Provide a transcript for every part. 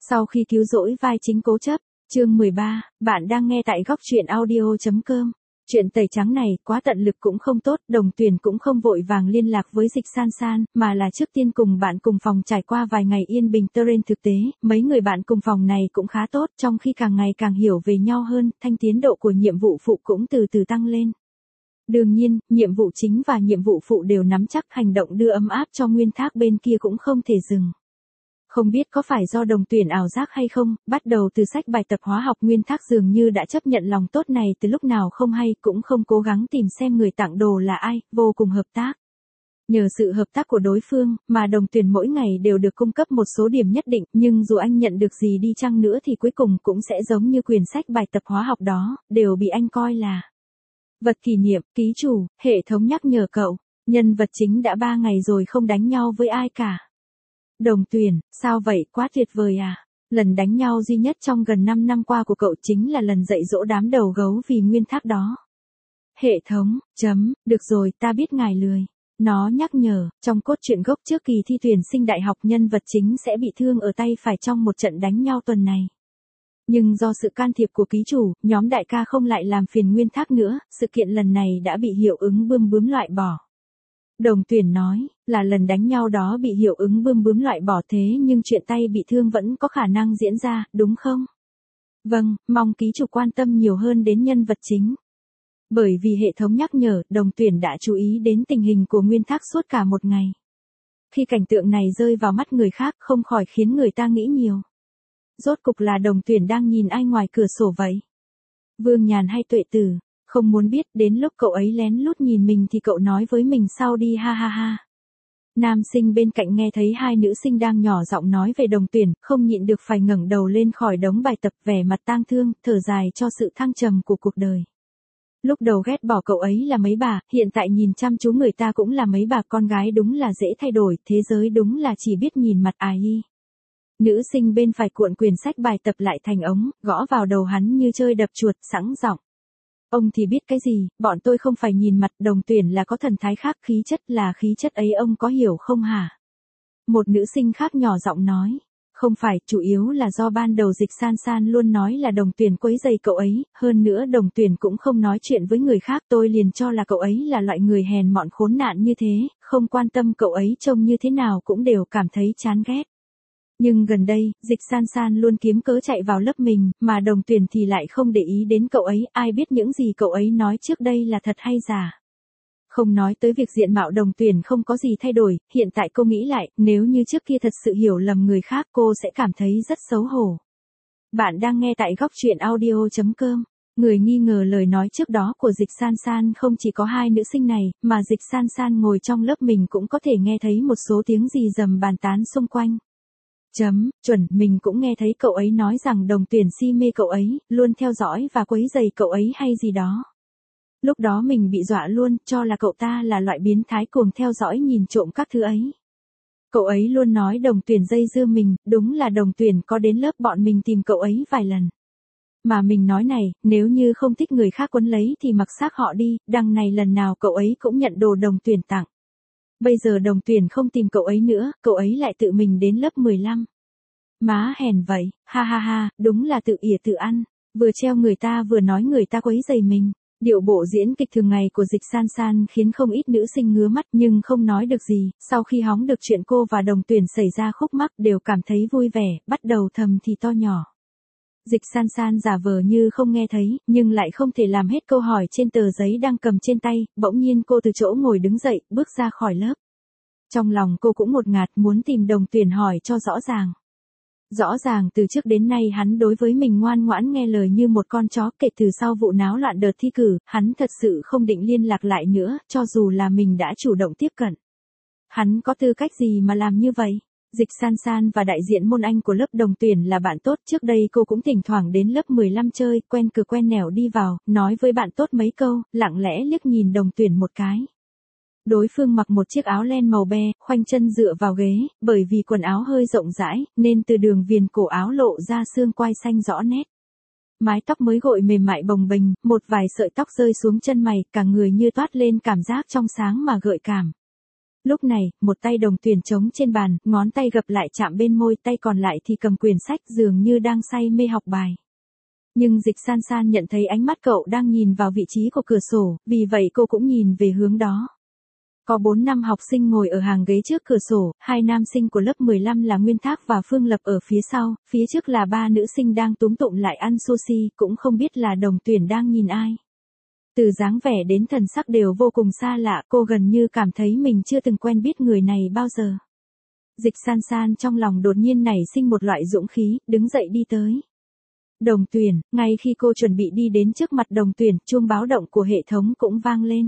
Sau khi cứu rỗi vai chính cố chấp, chương 13, bạn đang nghe tại góc truyện audio.com. Chuyện tẩy trắng này quá tận lực cũng không tốt, Đồng Tuyển cũng không vội vàng liên lạc với Dịch San San, mà là trước tiên cùng bạn cùng phòng trải qua vài ngày yên bình trên thực tế, mấy người bạn cùng phòng này cũng khá tốt, trong khi càng ngày càng hiểu về nhau hơn, thanh tiến độ của nhiệm vụ phụ cũng từ từ tăng lên. Đương nhiên, nhiệm vụ chính và nhiệm vụ phụ đều nắm chắc, hành động đưa ấm áp cho Nguyên Thác bên kia cũng không thể dừng. Không biết có phải do Đồng Tuyển ảo giác hay không, bắt đầu từ sách bài tập hóa học Nguyên Thác dường như đã chấp nhận lòng tốt này từ lúc nào không hay, cũng không cố gắng tìm xem người tặng đồ là ai, vô cùng hợp tác. Nhờ sự hợp tác của đối phương, mà Đồng Tuyển mỗi ngày đều được cung cấp một số điểm nhất định, nhưng dù anh nhận được gì đi chăng nữa thì cuối cùng cũng sẽ giống như quyển sách bài tập hóa học đó, đều bị anh coi là vật kỷ niệm. Ký chủ, hệ thống nhắc nhở cậu, nhân vật chính đã 3 ngày rồi không đánh nhau với ai cả. Đồng Tuyển, sao vậy, quá tuyệt vời à? Lần đánh nhau duy nhất trong gần 5 năm qua của cậu chính là lần dạy dỗ đám đầu gấu vì Nguyên Thác đó. Hệ thống, được rồi, ta biết ngài lười. Nó nhắc nhở, trong cốt truyện gốc trước kỳ thi tuyển sinh đại học nhân vật chính sẽ bị thương ở tay phải trong một trận đánh nhau tuần này. Nhưng do sự can thiệp của ký chủ, nhóm đại ca không lại làm phiền Nguyên Thác nữa, sự kiện lần này đã bị hiệu ứng bươm bướm loại bỏ. Đồng Tuyển nói, là lần đánh nhau đó bị hiệu ứng bươm bướm loại bỏ, thế nhưng chuyện tay bị thương vẫn có khả năng diễn ra, đúng không? Vâng, mong ký chủ quan tâm nhiều hơn đến nhân vật chính. Bởi vì hệ thống nhắc nhở, Đồng Tuyển đã chú ý đến tình hình của Nguyên Thác suốt cả một ngày. Khi cảnh tượng này rơi vào mắt người khác không khỏi khiến người ta nghĩ nhiều. Rốt cục là Đồng Tuyển đang nhìn ai ngoài cửa sổ vậy? Vương Nhàn hay Tuệ Tử? Không muốn biết, đến lúc cậu ấy lén lút nhìn mình thì cậu nói với mình sau đi, ha ha ha. Nam sinh bên cạnh nghe thấy hai nữ sinh đang nhỏ giọng nói về Đồng Tuyển, không nhịn được phải ngẩng đầu lên khỏi đống bài tập, vẻ mặt tang thương, thở dài cho sự thăng trầm của cuộc đời. Lúc đầu ghét bỏ cậu ấy là mấy bà, hiện tại nhìn chăm chú người ta cũng là mấy bà, con gái đúng là dễ thay đổi, thế giới đúng là chỉ biết nhìn mặt ai. Nữ sinh bên phải cuộn quyển sách bài tập lại thành ống, gõ vào đầu hắn như chơi đập chuột, sẵn giọng. Ông thì biết cái gì, bọn tôi không phải nhìn mặt, Đồng Tuyển là có thần thái khác, khí chất là khí chất ấy, ông có hiểu không hả? Một nữ sinh khác nhỏ giọng nói. Không phải, chủ yếu là do ban đầu Dịch San San luôn nói là Đồng Tuyển quấy rầy cậu ấy, hơn nữa Đồng Tuyển cũng không nói chuyện với người khác, tôi liền cho là cậu ấy là loại người hèn mọn khốn nạn như thế, không quan tâm cậu ấy trông như thế nào cũng đều cảm thấy chán ghét. Nhưng gần đây, Dịch San San luôn kiếm cớ chạy vào lớp mình, mà Đồng Tuyển thì lại không để ý đến cậu ấy, ai biết những gì cậu ấy nói trước đây là thật hay giả. Không nói tới việc diện mạo Đồng Tuyển không có gì thay đổi, hiện tại cô nghĩ lại, nếu như trước kia thật sự hiểu lầm người khác cô sẽ cảm thấy rất xấu hổ. Bạn đang nghe tại góc truyện audio.com. Người nghi ngờ lời nói trước đó của Dịch San San không chỉ có hai nữ sinh này, mà Dịch San San ngồi trong lớp mình cũng có thể nghe thấy một số tiếng gì rầm bàn tán xung quanh. Chuẩn, mình cũng nghe thấy cậu ấy nói rằng Đồng Tuyển si mê cậu ấy, luôn theo dõi và quấy rầy cậu ấy hay gì đó. Lúc đó mình bị dọa luôn, cho là cậu ta là loại biến thái cuồng theo dõi nhìn trộm các thứ ấy. Cậu ấy luôn nói Đồng Tuyển dây dưa mình, đúng là Đồng Tuyển có đến lớp bọn mình tìm cậu ấy vài lần. Mà mình nói này, nếu như không thích người khác quấn lấy thì mặc xác họ đi, đằng này lần nào cậu ấy cũng nhận đồ Đồng Tuyển tặng. Bây giờ Đồng Tuyển không tìm cậu ấy nữa, cậu ấy lại tự mình đến lớp 15. Má hèn vậy, ha ha ha, đúng là tự ỉa tự ăn, vừa treo người ta vừa nói người ta quấy rầy mình. Điệu bộ diễn kịch thường ngày của Dịch San San khiến không ít nữ sinh ngứa mắt nhưng không nói được gì, sau khi hóng được chuyện cô và Đồng Tuyển xảy ra khúc mắc đều cảm thấy vui vẻ, bắt đầu thầm thì to nhỏ. Dịch San San giả vờ như không nghe thấy, nhưng lại không thể làm hết câu hỏi trên tờ giấy đang cầm trên tay, bỗng nhiên cô từ chỗ ngồi đứng dậy, bước ra khỏi lớp. Trong lòng cô cũng ngột ngạt muốn tìm Đồng Tuyển hỏi cho rõ ràng. Rõ ràng từ trước đến nay hắn đối với mình ngoan ngoãn nghe lời như một con chó, kể từ sau vụ náo loạn đợt thi cử, hắn thật sự không định liên lạc lại nữa, cho dù là mình đã chủ động tiếp cận. Hắn có tư cách gì mà làm như vậy? Dịch San San và đại diện môn Anh của lớp Đồng Tuyển là bạn tốt, trước đây cô cũng thỉnh thoảng đến lớp 15 chơi, quen cửa quen nẻo đi vào, nói với bạn tốt mấy câu, lặng lẽ liếc nhìn Đồng Tuyển một cái. Đối phương mặc một chiếc áo len màu be, khoanh chân dựa vào ghế, bởi vì quần áo hơi rộng rãi, nên từ đường viền cổ áo lộ ra xương quai xanh rõ nét. Mái tóc mới gội mềm mại bồng bềnh, một vài sợi tóc rơi xuống chân mày, cả người như toát lên cảm giác trong sáng mà gợi cảm. Lúc này, một tay Đồng Tuyển chống trên bàn, ngón tay gập lại chạm bên môi, tay còn lại thì cầm quyển sách dường như đang say mê học bài. Nhưng Dịch San San nhận thấy ánh mắt cậu đang nhìn vào vị trí của cửa sổ, vì vậy cô cũng nhìn về hướng đó. Có 4 năm học sinh ngồi ở hàng ghế trước cửa sổ, 2 nam sinh của lớp 15 là Nguyên Thác và Phương Lập ở phía sau, phía trước là 3 nữ sinh đang túm tụm lại ăn sushi, cũng không biết là Đồng Tuyển đang nhìn ai. Từ dáng vẻ đến thần sắc đều vô cùng xa lạ, cô gần như cảm thấy mình chưa từng quen biết người này bao giờ. Dịch San San trong lòng đột nhiên nảy sinh một loại dũng khí, đứng dậy đi tới. Đồng Tuyển, ngay khi cô chuẩn bị đi đến trước mặt Đồng Tuyển, chuông báo động của hệ thống cũng vang lên.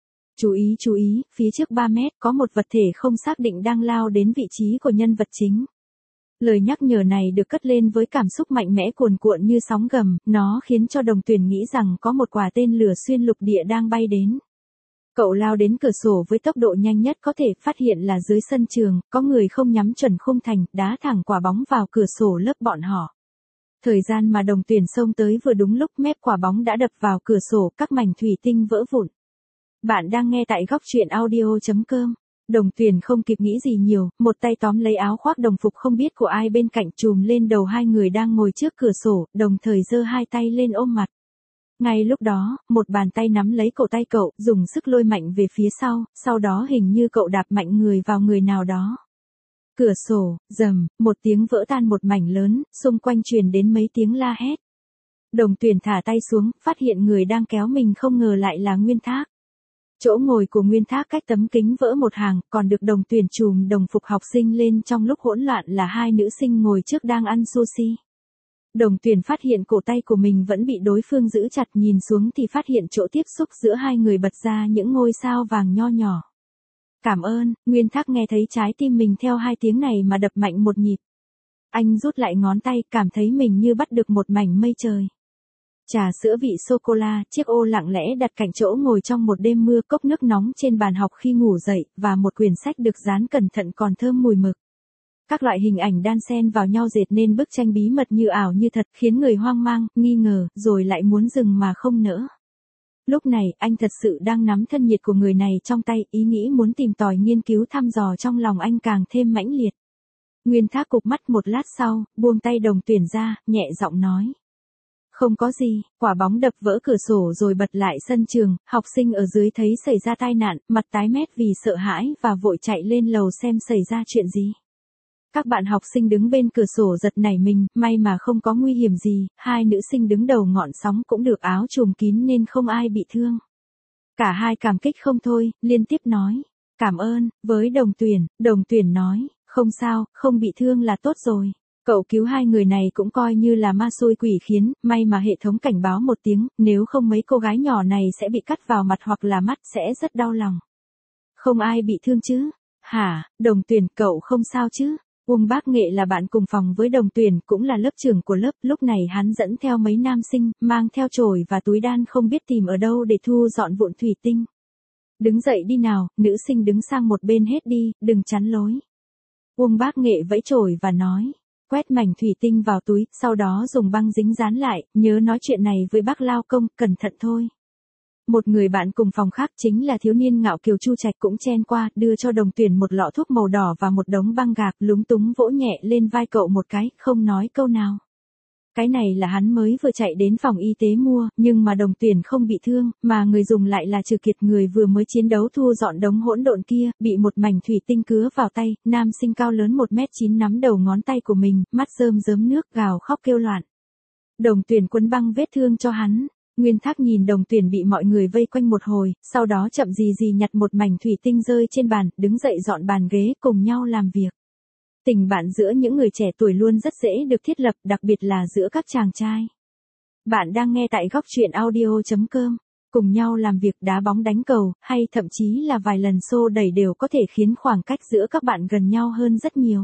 Chú ý, phía trước 3 mét có một vật thể không xác định đang lao đến vị trí của nhân vật chính. Lời nhắc nhở này được cất lên với cảm xúc mạnh mẽ cuồn cuộn như sóng gầm, nó khiến cho Đồng Tuyển nghĩ rằng có một quả tên lửa xuyên lục địa đang bay đến. Cậu lao đến cửa sổ với tốc độ nhanh nhất có thể, phát hiện là dưới sân trường, có người không nhắm chuẩn khung thành, đá thẳng quả bóng vào cửa sổ lớp bọn họ. Thời gian mà Đồng Tuyển xông tới vừa đúng lúc mép quả bóng đã đập vào cửa sổ, các mảnh thủy tinh vỡ vụn. Bạn đang nghe tại góc truyện audio.com. Đồng Tuyển không kịp nghĩ gì nhiều, một tay tóm lấy áo khoác đồng phục không biết của ai bên cạnh trùm lên đầu hai người đang ngồi trước cửa sổ, đồng thời giơ hai tay lên ôm mặt. Ngay lúc đó, một bàn tay nắm lấy cổ tay cậu, dùng sức lôi mạnh về phía sau đó hình như cậu đạp mạnh người vào người nào đó. Cửa sổ, rầm, một tiếng vỡ tan một mảnh lớn, xung quanh truyền đến mấy tiếng la hét. Đồng Tuyển thả tay xuống, phát hiện người đang kéo mình không ngờ lại là Nguyên Thác. Chỗ ngồi của Nguyên Thác cách tấm kính vỡ một hàng, còn được Đồng Tuyển trùm đồng phục học sinh lên trong lúc hỗn loạn là 2 nữ sinh ngồi trước đang ăn sushi. Đồng Tuyển phát hiện cổ tay của mình vẫn bị đối phương giữ chặt, nhìn xuống thì phát hiện chỗ tiếp xúc giữa hai người bật ra những ngôi sao vàng nho nhỏ. Cảm ơn, Nguyên Thác nghe thấy trái tim mình theo 2 tiếng này mà đập mạnh một nhịp. Anh rút lại ngón tay, cảm thấy mình như bắt được một mảnh mây trời. Trà sữa vị sô-cô-la, chiếc ô lặng lẽ đặt cạnh chỗ ngồi trong một đêm mưa, cốc nước nóng trên bàn học khi ngủ dậy, và một quyển sách được dán cẩn thận còn thơm mùi mực. Các loại hình ảnh đan xen vào nhau dệt nên bức tranh bí mật như ảo như thật, khiến người hoang mang, nghi ngờ, rồi lại muốn dừng mà không nỡ. Lúc này, anh thật sự đang nắm thân nhiệt của người này trong tay, ý nghĩ muốn tìm tòi nghiên cứu thăm dò trong lòng anh càng thêm mãnh liệt. Nguyên Thác cụp mắt một lát sau, buông tay Đồng Tuyển ra, nhẹ giọng nói. Không có gì, quả bóng đập vỡ cửa sổ rồi bật lại sân trường, học sinh ở dưới thấy xảy ra tai nạn, mặt tái mét vì sợ hãi và vội chạy lên lầu xem xảy ra chuyện gì. Các bạn học sinh đứng bên cửa sổ giật nảy mình, may mà không có nguy hiểm gì, 2 nữ sinh đứng đầu ngọn sóng cũng được áo trùm kín nên không ai bị thương. Cả hai cảm kích không thôi, liên tiếp nói, cảm ơn, với Đồng Tuyển nói, không sao, không bị thương là tốt rồi. Cậu cứu 2 người này cũng coi như là ma xui quỷ khiến, may mà hệ thống cảnh báo một tiếng, nếu không mấy cô gái nhỏ này sẽ bị cắt vào mặt hoặc là mắt, sẽ rất đau lòng. Không ai bị thương chứ? Hả, Đồng Tuyển, cậu không sao chứ? Uông Bác Nghệ là bạn cùng phòng với Đồng Tuyển, cũng là lớp trưởng của lớp, lúc này hắn dẫn theo mấy nam sinh, mang theo chổi và túi đan không biết tìm ở đâu để thu dọn vụn thủy tinh. Đứng dậy đi nào, nữ sinh đứng sang một bên hết đi, đừng chắn lối. Uông Bác Nghệ vẫy chổi và nói. Quét mảnh thủy tinh vào túi, sau đó dùng băng dính dán lại, nhớ nói chuyện này với bác lao công, cẩn thận thôi. Một người bạn cùng phòng khác chính là thiếu niên ngạo kiều Chu Trạch cũng chen qua, đưa cho Đồng Tuyển một lọ thuốc màu đỏ và một đống băng gạc, lúng túng vỗ nhẹ lên vai cậu một cái, không nói câu nào. Cái này là hắn mới vừa chạy đến phòng y tế mua, nhưng mà Đồng Tuyển không bị thương, mà người dùng lại là Trừ Kiệt, người vừa mới chiến đấu thu dọn đống hỗn độn kia, bị một mảnh thủy tinh cứa vào tay, nam sinh cao lớn 1m9 nắm đầu ngón tay của mình, mắt rơm rớm nước, gào khóc kêu loạn. Đồng Tuyển quấn băng vết thương cho hắn. Nguyên Thác nhìn Đồng Tuyển bị mọi người vây quanh một hồi, sau đó chậm gì nhặt một mảnh thủy tinh rơi trên bàn, đứng dậy dọn bàn ghế cùng nhau làm việc. Tình bạn giữa những người trẻ tuổi luôn rất dễ được thiết lập, đặc biệt là giữa các chàng trai. Bạn đang nghe tại góc truyện audio.com. Cùng nhau làm việc, đá bóng, đánh cầu, hay thậm chí là vài lần xô đẩy đều có thể khiến khoảng cách giữa các bạn gần nhau hơn rất nhiều.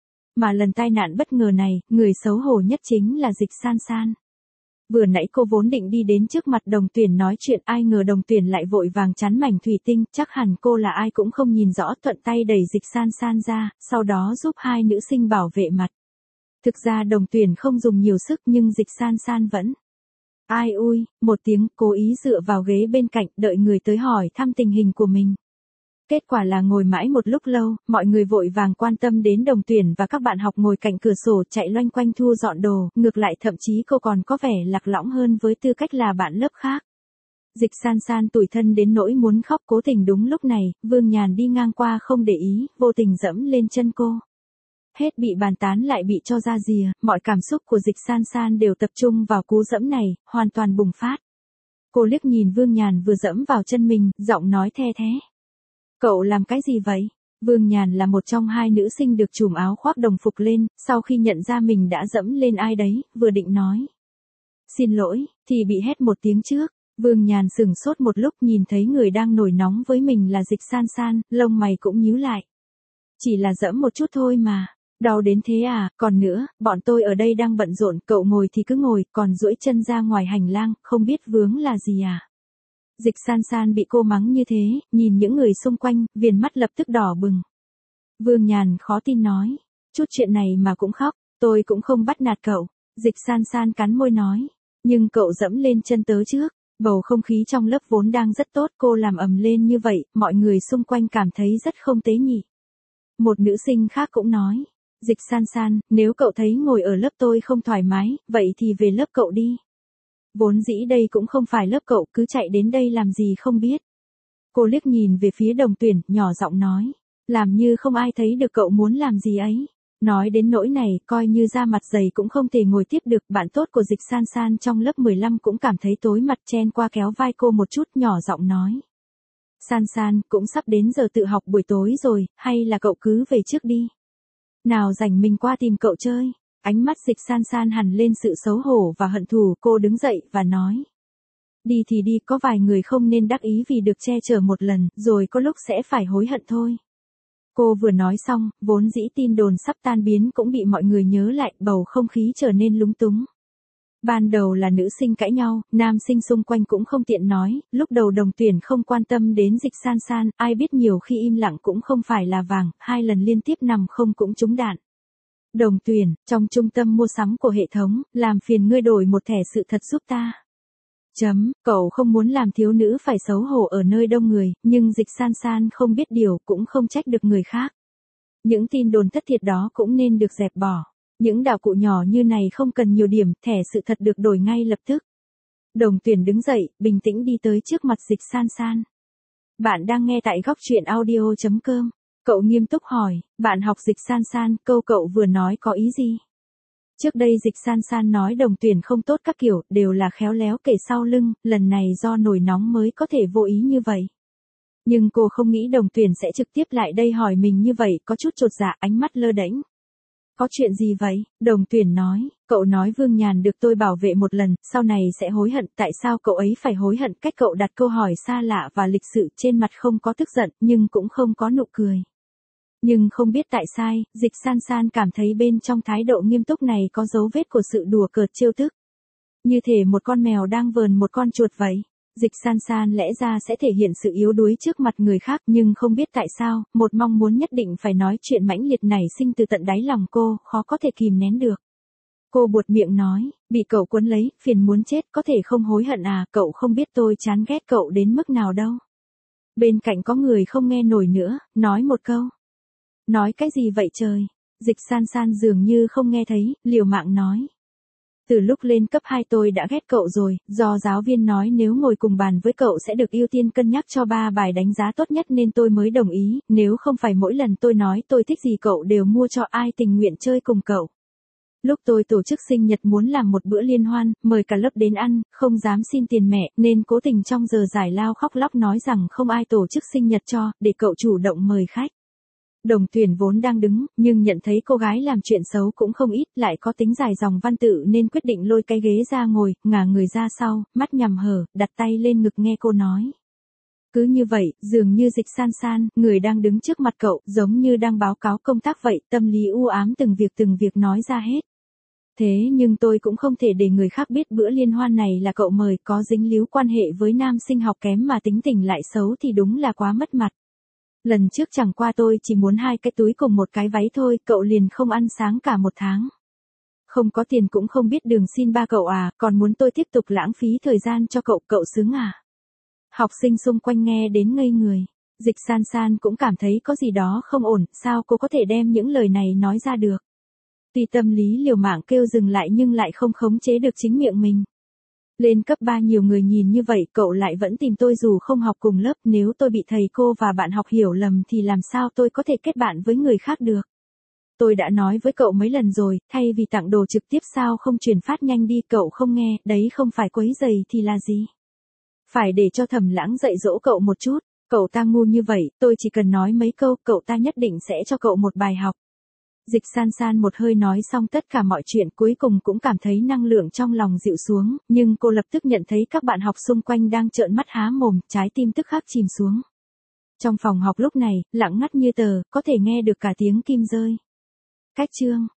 Mà lần tai nạn bất ngờ này, người xấu hổ nhất chính là Dịch San San. Vừa nãy cô vốn định đi đến trước mặt Đồng Tuyển nói chuyện, ai ngờ Đồng Tuyển lại vội vàng chắn mảnh thủy tinh, chắc hẳn cô là ai cũng không nhìn rõ, thuận tay đẩy Dịch San San ra, sau đó giúp 2 nữ sinh bảo vệ mặt. Thực ra Đồng Tuyển không dùng nhiều sức nhưng Dịch San San vẫn. Ai ui, một tiếng, cố ý dựa vào ghế bên cạnh, đợi người tới hỏi thăm tình hình của mình. Kết quả là ngồi mãi một lúc lâu, mọi người vội vàng quan tâm đến Đồng Tuyển và các bạn học ngồi cạnh cửa sổ chạy loanh quanh thu dọn đồ, ngược lại thậm chí cô còn có vẻ lạc lõng hơn với tư cách là bạn lớp khác. Dịch San San tủi thân đến nỗi muốn khóc, cố tình đúng lúc này, Vương Nhàn đi ngang qua không để ý, vô tình dẫm lên chân cô. Hết bị bàn tán lại bị cho ra rìa, mọi cảm xúc của Dịch San San đều tập trung vào cú dẫm này, hoàn toàn bùng phát. Cô liếc nhìn Vương Nhàn vừa dẫm vào chân mình, giọng nói the thé. Cậu làm cái gì vậy? Vương Nhàn là một trong hai nữ sinh được trùm áo khoác đồng phục lên, sau khi nhận ra mình đã dẫm lên ai đấy, vừa định nói. Xin lỗi, thì bị hét một tiếng trước. Vương Nhàn sửng sốt một lúc, nhìn thấy người đang nổi nóng với mình là Dịch San San, lông mày cũng nhíu lại. Chỉ là dẫm một chút thôi mà. Đau đến thế à, còn nữa, bọn tôi ở đây đang bận rộn, cậu ngồi thì cứ ngồi, còn duỗi chân ra ngoài hành lang, không biết vướng là gì à? Dịch San San bị cô mắng như thế, nhìn những người xung quanh, viền mắt lập tức đỏ bừng. Vương Nhàn khó tin nói, chút chuyện này mà cũng khóc, tôi cũng không bắt nạt cậu. Dịch San San cắn môi nói, nhưng cậu dẫm lên chân tớ trước. Bầu không khí trong lớp vốn đang rất tốt, cô làm ầm lên như vậy, mọi người xung quanh cảm thấy rất không tế nhị. Một nữ sinh khác cũng nói, Dịch San San, nếu cậu thấy ngồi ở lớp tôi không thoải mái, vậy thì về lớp cậu đi. Vốn dĩ đây cũng không phải lớp cậu, cứ chạy đến đây làm gì không biết. Cô liếc nhìn về phía Đồng Tuyển, nhỏ giọng nói, làm như không ai thấy được cậu muốn làm gì ấy. Nói đến nỗi này, coi như da mặt dày cũng không thể ngồi tiếp được. Bạn tốt của Dịch San San trong lớp 15 cũng cảm thấy tối mặt, chen qua kéo vai cô một chút, nhỏ giọng nói. San San, cũng sắp đến giờ tự học buổi tối rồi, hay là cậu cứ về trước đi. Nào rảnh mình qua tìm cậu chơi. Ánh mắt Dịch San San hằn lên sự xấu hổ và hận thù, cô đứng dậy và nói. Đi thì đi, có vài người không nên đắc ý vì được che chở một lần, rồi có lúc sẽ phải hối hận thôi. Cô vừa nói xong, vốn dĩ tin đồn sắp tan biến cũng bị mọi người nhớ lại, bầu không khí trở nên lúng túng. Ban đầu là nữ sinh cãi nhau, nam sinh xung quanh cũng không tiện nói, lúc đầu Đồng Tuyển không quan tâm đến Dịch San San, ai biết nhiều khi im lặng cũng không phải là vàng, 2 lần liên tiếp nằm không cũng trúng đạn. Đồng Tuyển, trong trung tâm mua sắm của hệ thống, làm phiền ngươi đổi một thẻ sự thật giúp ta. Cậu không muốn làm thiếu nữ phải xấu hổ ở nơi đông người, nhưng Dịch San San không biết điều cũng không trách được người khác. Những tin đồn thất thiệt đó cũng nên được dẹp bỏ. Những đạo cụ nhỏ như này không cần nhiều điểm, thẻ sự thật được đổi ngay lập tức. Đồng Tuyển đứng dậy, bình tĩnh đi tới trước mặt Dịch San San. Bạn đang nghe tại góc truyện audio.com. Cậu nghiêm túc hỏi, bạn học Dịch San San, câu cậu vừa nói có ý gì? Trước đây Dịch San San nói Đồng Tuyển không tốt các kiểu, đều là khéo léo kể sau lưng, lần này do nổi nóng mới có thể vô ý như vậy. Nhưng cô không nghĩ Đồng Tuyển sẽ trực tiếp lại đây hỏi mình như vậy, có chút chột dạ, ánh mắt lơ đễnh. Có chuyện gì vậy? Đồng Tuyển nói, cậu nói Vương Nhàn được tôi bảo vệ một lần, sau này sẽ hối hận, tại sao cậu ấy phải hối hận? Cách cậu đặt câu hỏi xa lạ và lịch sự, trên mặt không có tức giận, nhưng cũng không có nụ cười. Nhưng không biết tại sao, Dịch San San cảm thấy bên trong thái độ nghiêm túc này có dấu vết của sự đùa cợt trêu tức. Như thể một con mèo đang vờn một con chuột vậy. Dịch San San lẽ ra sẽ thể hiện sự yếu đuối trước mặt người khác, nhưng không biết tại sao, một mong muốn nhất định phải nói chuyện mãnh liệt nảy sinh từ tận đáy lòng cô, khó có thể kìm nén được. Cô buột miệng nói, bị cậu cuốn lấy, phiền muốn chết, có thể không hối hận à, cậu không biết tôi chán ghét cậu đến mức nào đâu. Bên cạnh có người không nghe nổi nữa, nói một câu. Nói cái gì vậy trời? Dịch San San dường như không nghe thấy, liều mạng nói. Từ lúc lên cấp 2 tôi đã ghét cậu rồi, do giáo viên nói nếu ngồi cùng bàn với cậu sẽ được ưu tiên cân nhắc cho 3 bài đánh giá tốt nhất nên tôi mới đồng ý, nếu không phải mỗi lần tôi nói tôi thích gì cậu đều mua cho, ai tình nguyện chơi cùng cậu. Lúc tôi tổ chức sinh nhật muốn làm một bữa liên hoan, mời cả lớp đến ăn, không dám xin tiền mẹ, nên cố tình trong giờ giải lao khóc lóc nói rằng không ai tổ chức sinh nhật cho, để cậu chủ động mời khách. Đồng Tuyển vốn đang đứng, nhưng nhận thấy cô gái làm chuyện xấu cũng không ít, lại có tính dài dòng văn tự nên quyết định lôi cái ghế ra ngồi, ngả người ra sau, mắt nhằm hở, đặt tay lên ngực nghe cô nói. Cứ như vậy, dường như Dịch San San, người đang đứng trước mặt cậu, giống như đang báo cáo công tác vậy, tâm lý u ám từng việc nói ra hết. Thế nhưng tôi cũng không thể để người khác biết bữa liên hoan này là cậu mời, có dính líu quan hệ với nam sinh học kém mà tính tình lại xấu thì đúng là quá mất mặt. Lần trước chẳng qua tôi chỉ muốn 2 cái túi cùng một cái váy thôi, cậu liền không ăn sáng cả 1 tháng. Không có tiền cũng không biết đường xin ba cậu à, còn muốn tôi tiếp tục lãng phí thời gian cho cậu, cậu sướng à? Học sinh xung quanh nghe đến ngây người. Dịch San San cũng cảm thấy có gì đó không ổn, sao cô có thể đem những lời này nói ra được. Tuy tâm lý liều mạng kêu dừng lại nhưng lại không khống chế được chính miệng mình. Lên cấp 3 nhiều người nhìn như vậy, cậu lại vẫn tìm tôi dù không học cùng lớp, nếu tôi bị thầy cô và bạn học hiểu lầm thì làm sao tôi có thể kết bạn với người khác được. Tôi đã nói với cậu mấy lần rồi, thay vì tặng đồ trực tiếp sao không truyền phát nhanh đi, cậu không nghe, đấy không phải quấy rầy thì là gì. Phải để cho Thẩm Lãng dạy dỗ cậu một chút, cậu ta ngu như vậy, tôi chỉ cần nói mấy câu, cậu ta nhất định sẽ cho cậu một bài học. Dịch San San một hơi nói xong tất cả mọi chuyện, cuối cùng cũng cảm thấy năng lượng trong lòng dịu xuống, nhưng cô lập tức nhận thấy các bạn học xung quanh đang trợn mắt há mồm, trái tim tức khắc chìm xuống. Trong phòng học lúc này, lặng ngắt như tờ, có thể nghe được cả tiếng kim rơi. Cách chương